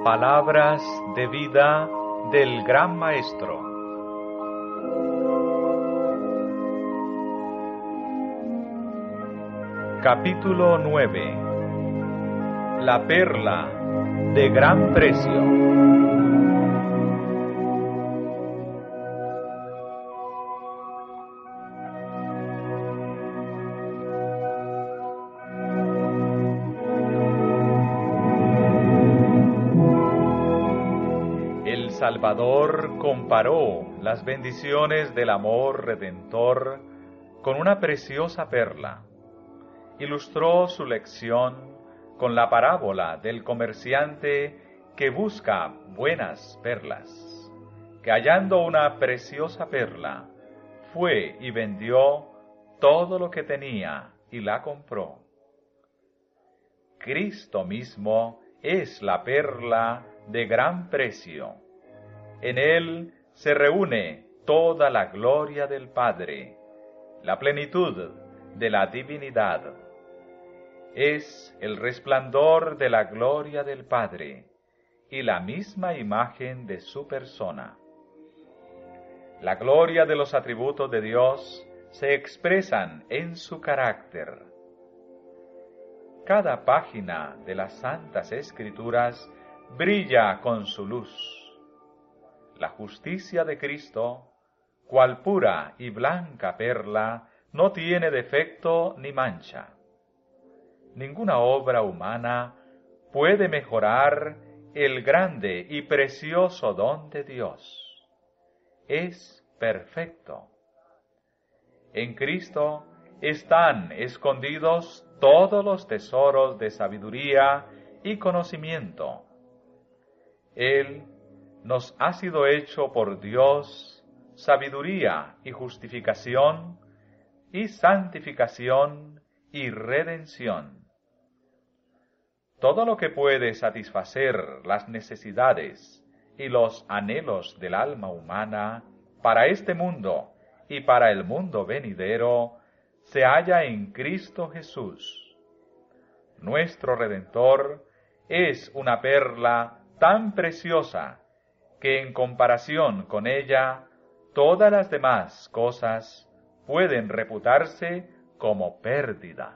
Palabras de vida del Gran Maestro. Capítulo 9. La perla de gran precio. Salvador comparó las bendiciones del amor redentor con una preciosa perla. Ilustró su lección con la parábola del comerciante que busca buenas perlas, que hallando una preciosa perla, fue y vendió todo lo que tenía y la compró. Cristo mismo es la perla de gran precio. En Él se reúne toda la gloria del Padre, la plenitud de la divinidad. Es el resplandor de la gloria del Padre y la misma imagen de su persona. La gloria de los atributos de Dios se expresan en su carácter. Cada página de las Santas Escrituras brilla con su luz. La justicia de Cristo, cual pura y blanca perla, no tiene defecto ni mancha. Ninguna obra humana puede mejorar el grande y precioso don de Dios. Es perfecto. En Cristo están escondidos todos los tesoros de sabiduría y conocimiento. Él nos ha sido hecho por Dios sabiduría y justificación y santificación y redención. Todo lo que puede satisfacer las necesidades y los anhelos del alma humana para este mundo y para el mundo venidero se halla en Cristo Jesús. Nuestro Redentor es una perla tan preciosa que en comparación con ella, todas las demás cosas pueden reputarse como pérdida.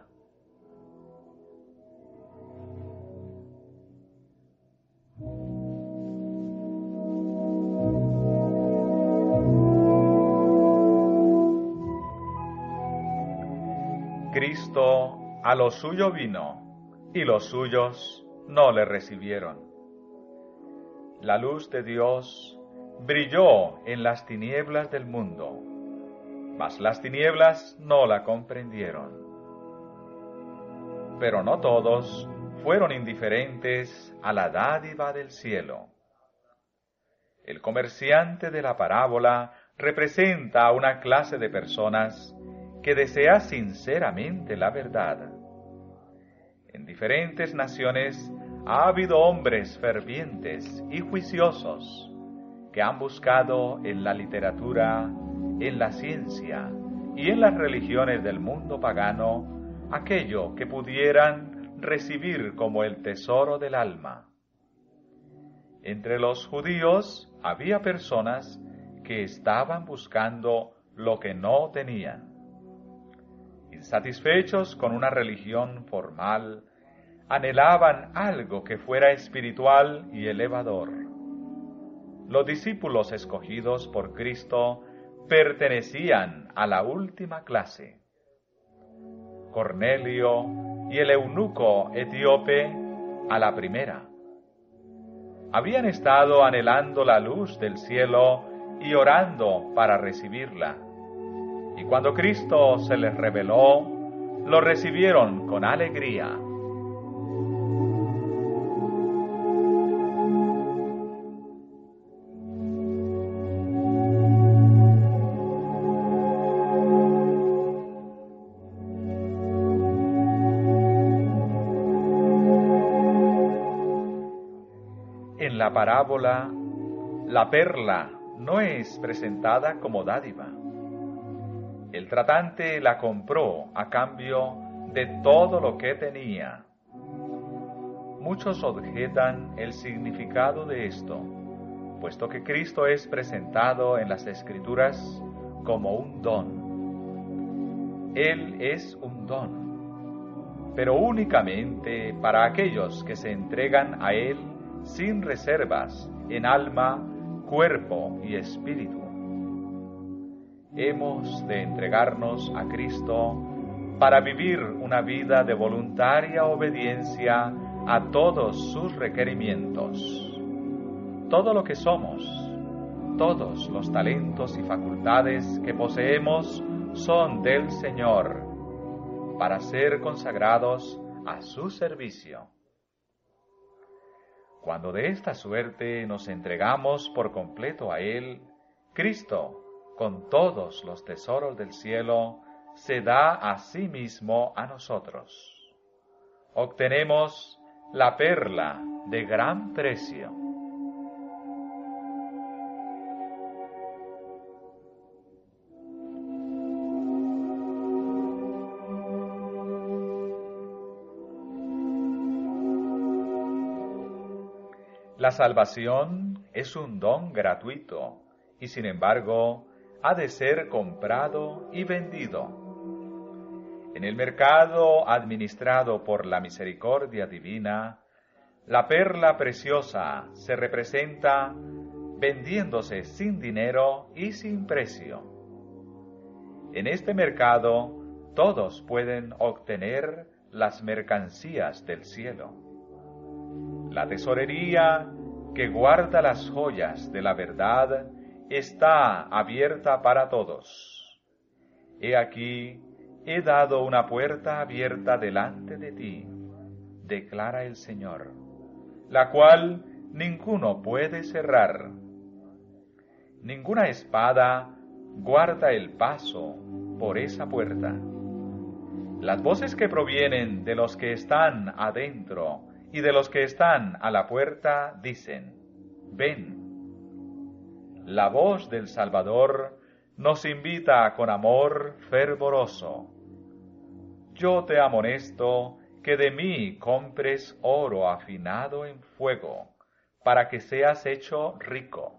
Cristo a lo suyo vino, y los suyos no le recibieron. La luz de Dios brilló en las tinieblas del mundo, mas las tinieblas no la comprendieron. Pero no todos fueron indiferentes a la dádiva del cielo. El comerciante de la parábola representa a una clase de personas que desea sinceramente la verdad. En diferentes naciones ha habido hombres fervientes y juiciosos que han buscado en la literatura, en la ciencia y en las religiones del mundo pagano aquello que pudieran recibir como el tesoro del alma. Entre los judíos había personas que estaban buscando lo que no tenían. Insatisfechos con una religión formal, anhelaban algo que fuera espiritual y elevador. Los discípulos escogidos por Cristo pertenecían a la última clase. Cornelio y el eunuco etíope a la primera. Habían estado anhelando la luz del cielo y orando para recibirla. Y cuando Cristo se les reveló, lo recibieron con alegría. En la parábola, la perla no es presentada como dádiva. El tratante la compró a cambio de todo lo que tenía. muchos objetan el significado de esto, puesto que Cristo es presentado en las Escrituras como un don. Él es un don, pero únicamente para aquellos que se entregan a Él sin reservas en alma, cuerpo y espíritu. Hemos de entregarnos a Cristo para vivir una vida de voluntaria obediencia a todos sus requerimientos. Todo lo que somos, todos los talentos y facultades que poseemos son del Señor, para ser consagrados a su servicio. Cuando de esta suerte nos entregamos por completo a Él, Cristo, con todos los tesoros del cielo, se da a sí mismo a nosotros. Obtenemos la perla de gran precio. La salvación es un don gratuito y, sin embargo, ha de ser comprado y vendido. En el mercado administrado por la misericordia divina, la perla preciosa se representa vendiéndose sin dinero y sin precio. En este mercado todos pueden obtener las mercancías del cielo. La tesorería que guarda las joyas de la verdad está abierta para todos. He aquí, he dado una puerta abierta delante de ti, declara el Señor, la cual ninguno puede cerrar. Ninguna espada guarda el paso por esa puerta. Las voces que provienen de los que están adentro y de los que están a la puerta dicen: ven. La voz del Salvador nos invita con amor fervoroso. Yo te amonesto que de mí compres oro afinado en fuego, para que seas hecho rico.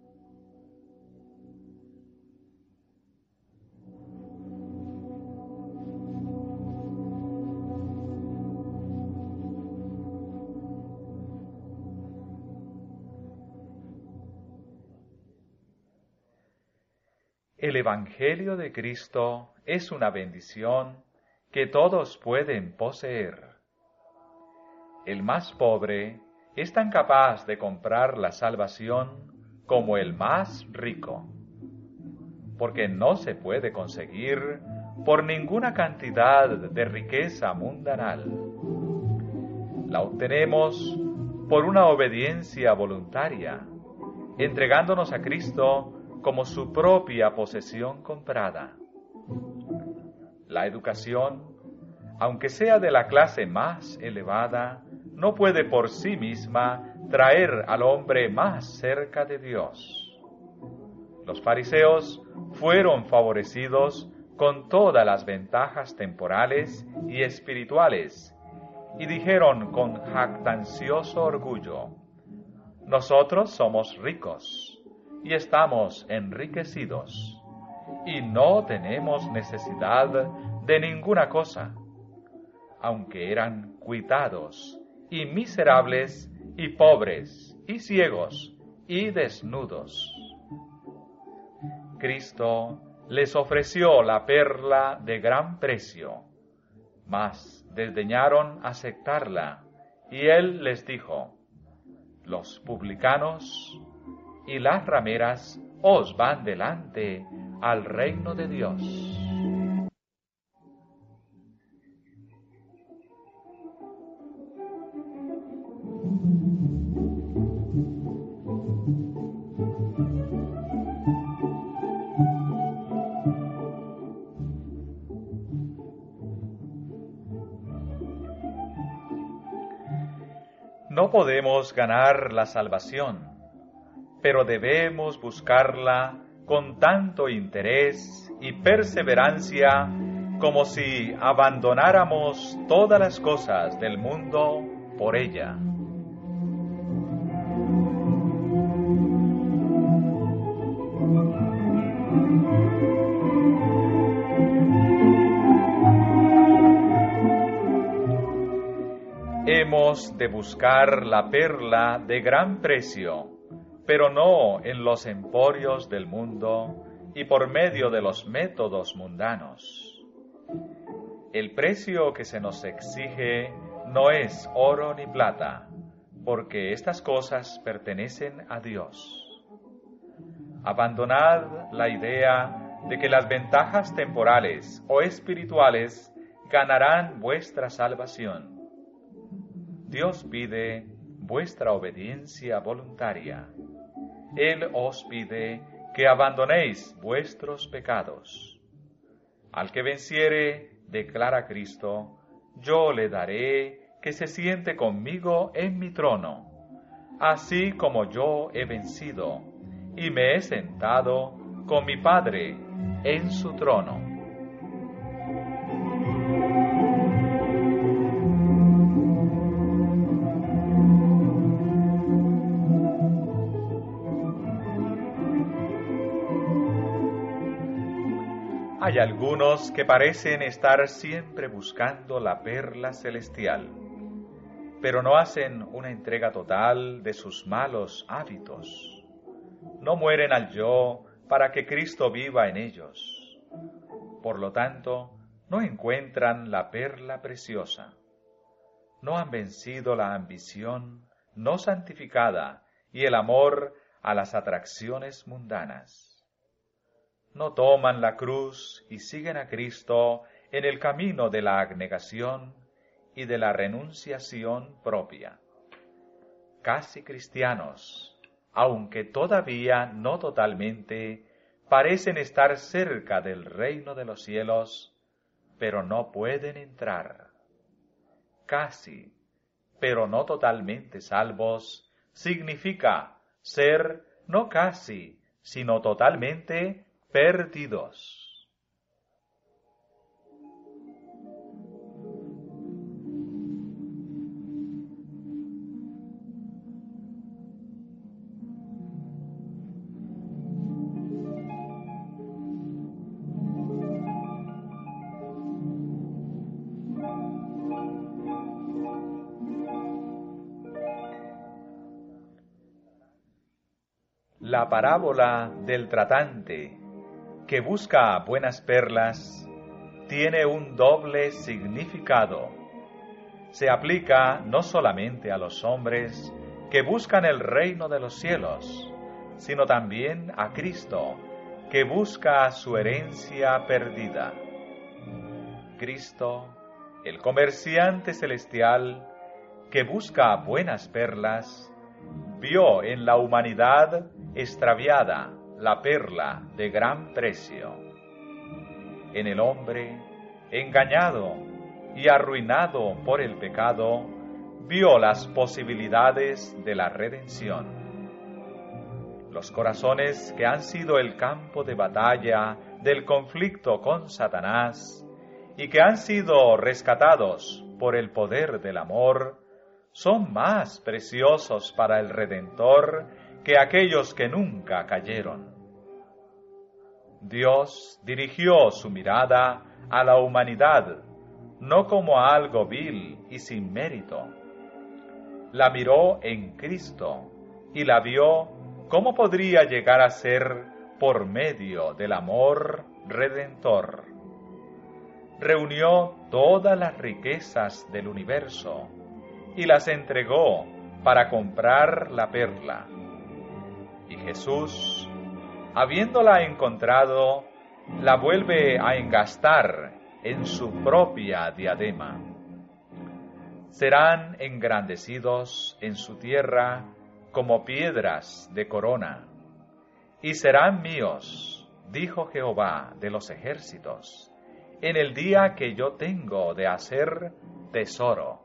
El Evangelio de Cristo es una bendición que todos pueden poseer. El más pobre es tan capaz de comprar la salvación como el más rico, porque no se puede conseguir por ninguna cantidad de riqueza mundanal. La obtenemos por una obediencia voluntaria, entregándonos a Cristo como su propia posesión comprada. La educación, aunque sea de la clase más elevada, no puede por sí misma traer al hombre más cerca de Dios. Los fariseos fueron favorecidos con todas las ventajas temporales y espirituales y dijeron con jactancioso orgullo: nosotros somos ricos y estamos enriquecidos, y no tenemos necesidad de ninguna cosa, aunque eran cuitados, y miserables, y pobres, y ciegos, y desnudos. Cristo les ofreció la perla de gran precio, mas desdeñaron aceptarla, y Él les dijo: los publicanos y las rameras os van delante al reino de Dios. No podemos ganar la salvación, pero debemos buscarla con tanto interés y perseverancia como si abandonáramos todas las cosas del mundo por ella. Hemos de buscar la perla de gran precio, pero no en los emporios del mundo y por medio de los métodos mundanos. El precio que se nos exige no es oro ni plata, porque estas cosas pertenecen a Dios. Abandonad la idea de que las ventajas temporales o espirituales ganarán vuestra salvación. Dios pide vuestra obediencia voluntaria. Él os pide que abandonéis vuestros pecados. Al que venciere, declara Cristo, yo le daré que se siente conmigo en mi trono, así como yo he vencido y me he sentado con mi Padre en su trono. Hay algunos que parecen estar siempre buscando la perla celestial, pero no hacen una entrega total de sus malos hábitos. No mueren al yo para que Cristo viva en ellos. Por lo tanto, no encuentran la perla preciosa. No han vencido la ambición no santificada y el amor a las atracciones mundanas. No toman la cruz y siguen a Cristo en el camino de la abnegación y de la renunciación propia. Casi cristianos, aunque todavía no totalmente, parecen estar cerca del reino de los cielos, pero no pueden entrar. Casi, pero no totalmente salvos, significa ser no casi, sino totalmente perdidos. La parábola del tratante que busca buenas perlas tiene un doble significado. Se aplica no solamente a los hombres que buscan el reino de los cielos, sino también a Cristo, que busca su herencia perdida. Cristo, el comerciante celestial, que busca buenas perlas, vio en la humanidad extraviada la perla de gran precio. En el hombre, engañado y arruinado por el pecado, vio las posibilidades de la redención. Los corazones que han sido el campo de batalla del conflicto con Satanás y que han sido rescatados por el poder del amor, son más preciosos para el Redentor que aquellos que nunca cayeron. Dios dirigió su mirada a la humanidad, no como a algo vil y sin mérito. La miró en Cristo y la vio cómo podría llegar a ser por medio del amor redentor. Reunió todas las riquezas del universo y las entregó para comprar la perla. Y Jesús, habiéndola encontrado, la vuelve a engastar en su propia diadema. Serán engrandecidos en su tierra como piedras de corona, y serán míos, dijo Jehová de los ejércitos, en el día que yo tengo de hacer tesoro.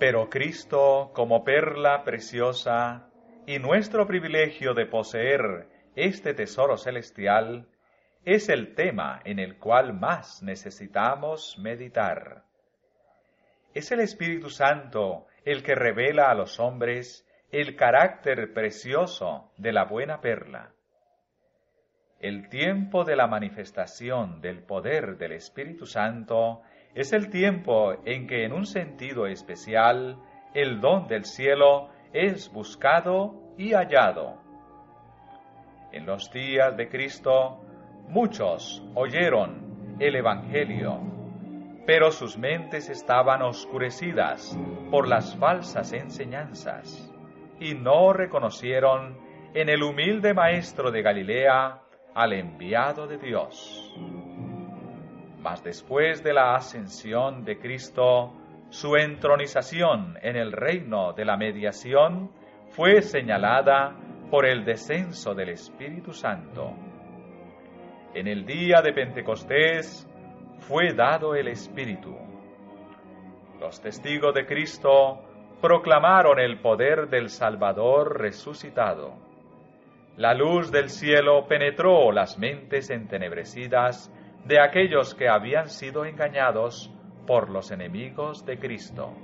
Pero Cristo, como perla preciosa, y nuestro privilegio de poseer este tesoro celestial, es el tema en el cual más necesitamos meditar. Es el Espíritu Santo el que revela a los hombres el carácter precioso de la buena perla. El tiempo de la manifestación del poder del Espíritu Santo es el tiempo en que, en un sentido especial, el don del cielo es buscado y hallado. En los días de Cristo, muchos oyeron el Evangelio, pero sus mentes estaban oscurecidas por las falsas enseñanzas, y no reconocieron en el humilde Maestro de Galilea al enviado de Dios. Mas después de la ascensión de Cristo, su entronización en el reino de la mediación fue señalada por el descenso del Espíritu Santo. En el día de Pentecostés fue dado el Espíritu. Los testigos de Cristo proclamaron el poder del Salvador resucitado. La luz del cielo penetró las mentes entenebrecidas de aquellos que habían sido engañados por los enemigos de Cristo.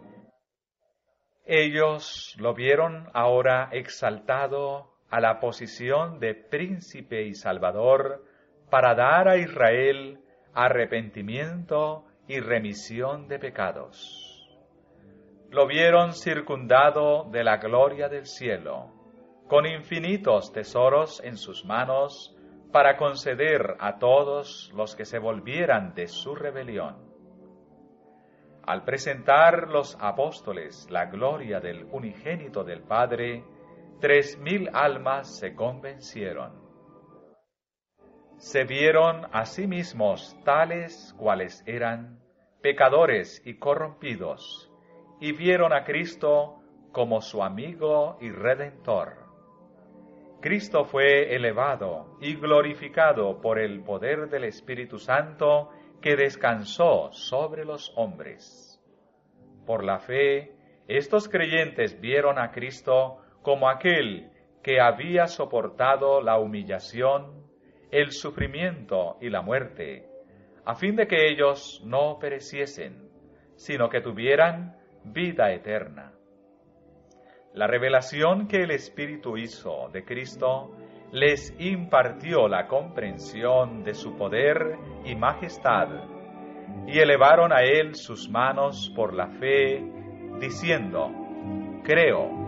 Ellos lo vieron ahora exaltado a la posición de príncipe y salvador para dar a Israel arrepentimiento y remisión de pecados. Lo vieron circundado de la gloria del cielo, con infinitos tesoros en sus manos para conceder a todos los que se volvieran de su rebelión. Al presentar los apóstoles la gloria del unigénito del Padre, 3,000 almas se convencieron. Se vieron a sí mismos tales cuales eran, pecadores y corrompidos, y vieron a Cristo como su amigo y redentor. Cristo fue elevado y glorificado por el poder del Espíritu Santo que descansó sobre los hombres. Por la fe, estos creyentes vieron a Cristo como aquel que había soportado la humillación, el sufrimiento y la muerte, a fin de que ellos no pereciesen, sino que tuvieran vida eterna. La revelación que el Espíritu hizo de Cristo les impartió la comprensión de su poder y majestad, y elevaron a Él sus manos por la fe, diciendo: creo.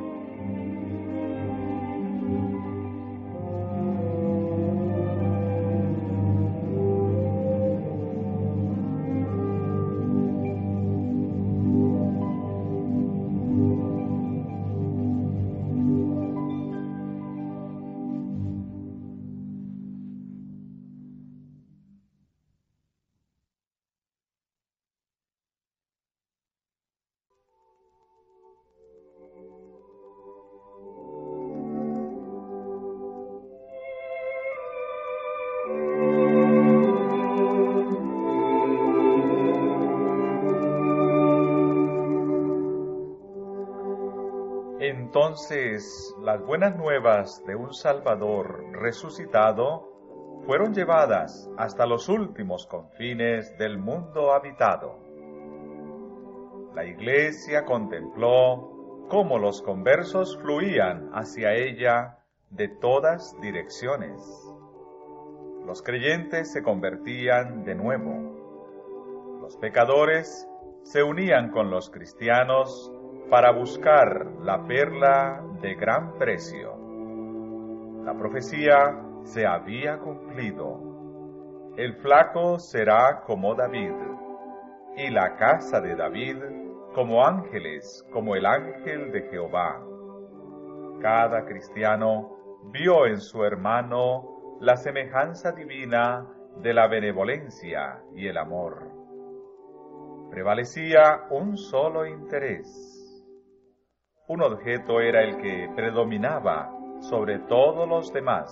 Entonces, las buenas nuevas de un Salvador resucitado fueron llevadas hasta los últimos confines del mundo habitado. La Iglesia contempló cómo los conversos fluían hacia ella de todas direcciones. Los creyentes se convertían de nuevo. Los pecadores se unían con los cristianos para buscar la perla de gran precio. La profecía se había cumplido. El flaco será como David, y la casa de David como ángeles, como el ángel de Jehová. Cada cristiano vio en su hermano la semejanza divina de la benevolencia y el amor. Prevalecía un solo interés. Un objeto era el que predominaba sobre todos los demás.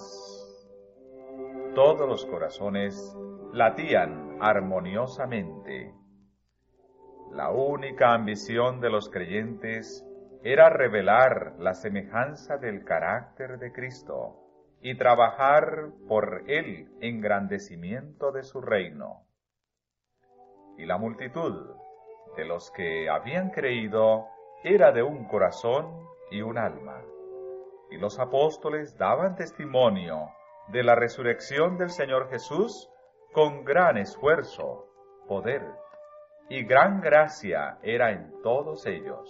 Todos los corazones latían armoniosamente. La única ambición de los creyentes era revelar la semejanza del carácter de Cristo y trabajar por el engrandecimiento de su reino. Y la multitud de los que habían creído era de un corazón y un alma. Y los apóstoles daban testimonio de la resurrección del Señor Jesús con gran esfuerzo, poder y gran gracia era en todos ellos.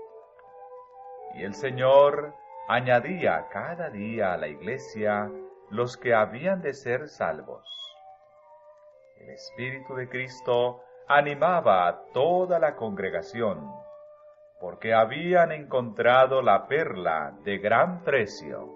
Y el Señor añadía cada día a la iglesia los que habían de ser salvos. El Espíritu de Cristo animaba a toda la congregación, porque habían encontrado la perla de gran precio.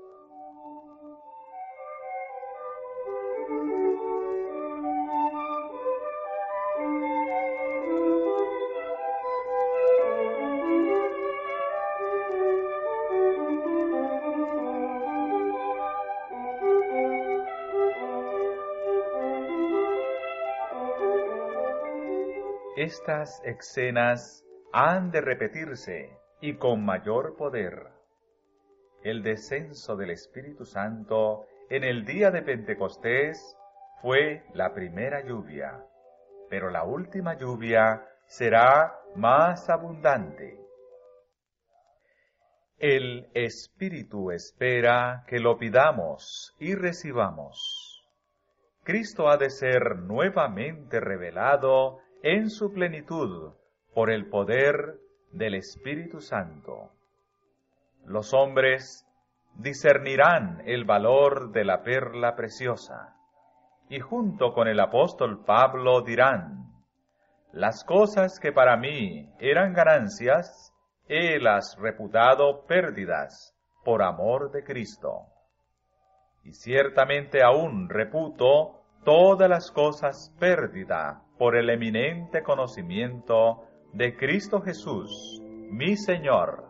Estas escenas han de repetirse y con mayor poder. El descenso del Espíritu Santo en el día de Pentecostés fue la primera lluvia, pero la última lluvia será más abundante. El Espíritu espera que lo pidamos y recibamos. Cristo ha de ser nuevamente revelado en su plenitud por el poder del Espíritu Santo. Los hombres discernirán el valor de la perla preciosa, y junto con el apóstol Pablo dirán: las cosas que para mí eran ganancias, helas reputado pérdidas por amor de Cristo. Y ciertamente aún reputo todas las cosas pérdida por el eminente conocimiento de Cristo Jesús, mi Señor,